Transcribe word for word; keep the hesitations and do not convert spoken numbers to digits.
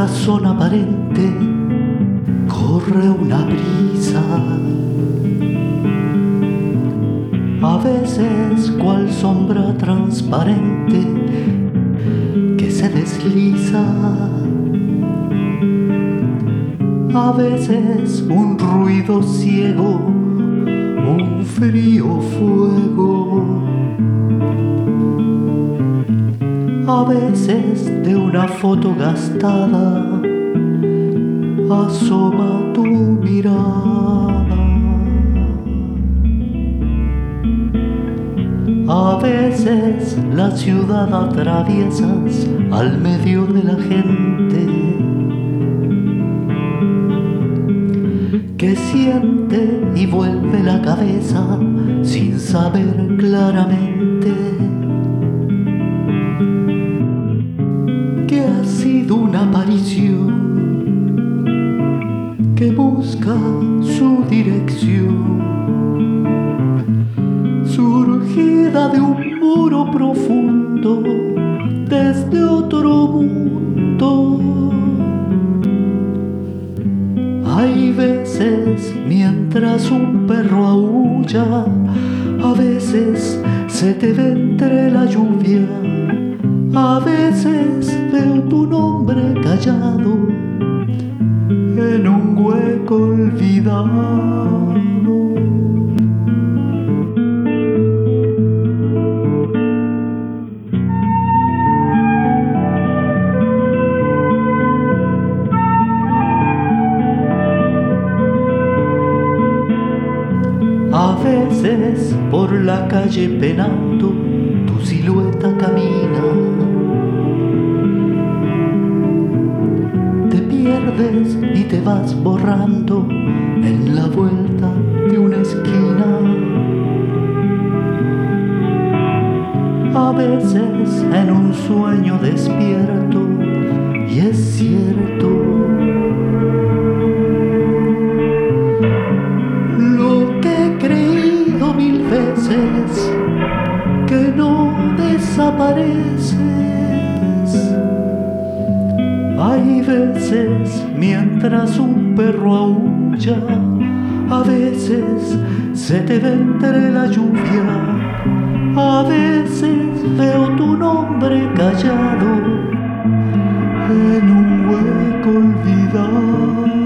razón aparente corre una brisa. A veces cual sombra transparente que se desliza. A veces un ruido ciego, un frío fuego. A veces de una foto gastada asoma tu mirada. A veces la ciudad atraviesas al medio de la gente que siente y vuelve la cabeza sin saber claramente que ha sido una aparición que busca su dirección, surgida de un muro profundo desde otro mundo. Hay veces mientras un perro aúlla, a veces se te ve entre la lluvia, a veces veo tu nombre callado en un hueco olvidado. A veces por la calle penando tu silueta camina. Te pierdes y te vas borrando en la vuelta de una esquina. A veces en un sueño despierto y es cierto. Que no desapareces. Hay veces mientras un perro aúlla, a veces se te ve entre la lluvia, a veces veo tu nombre callado en un hueco olvidado.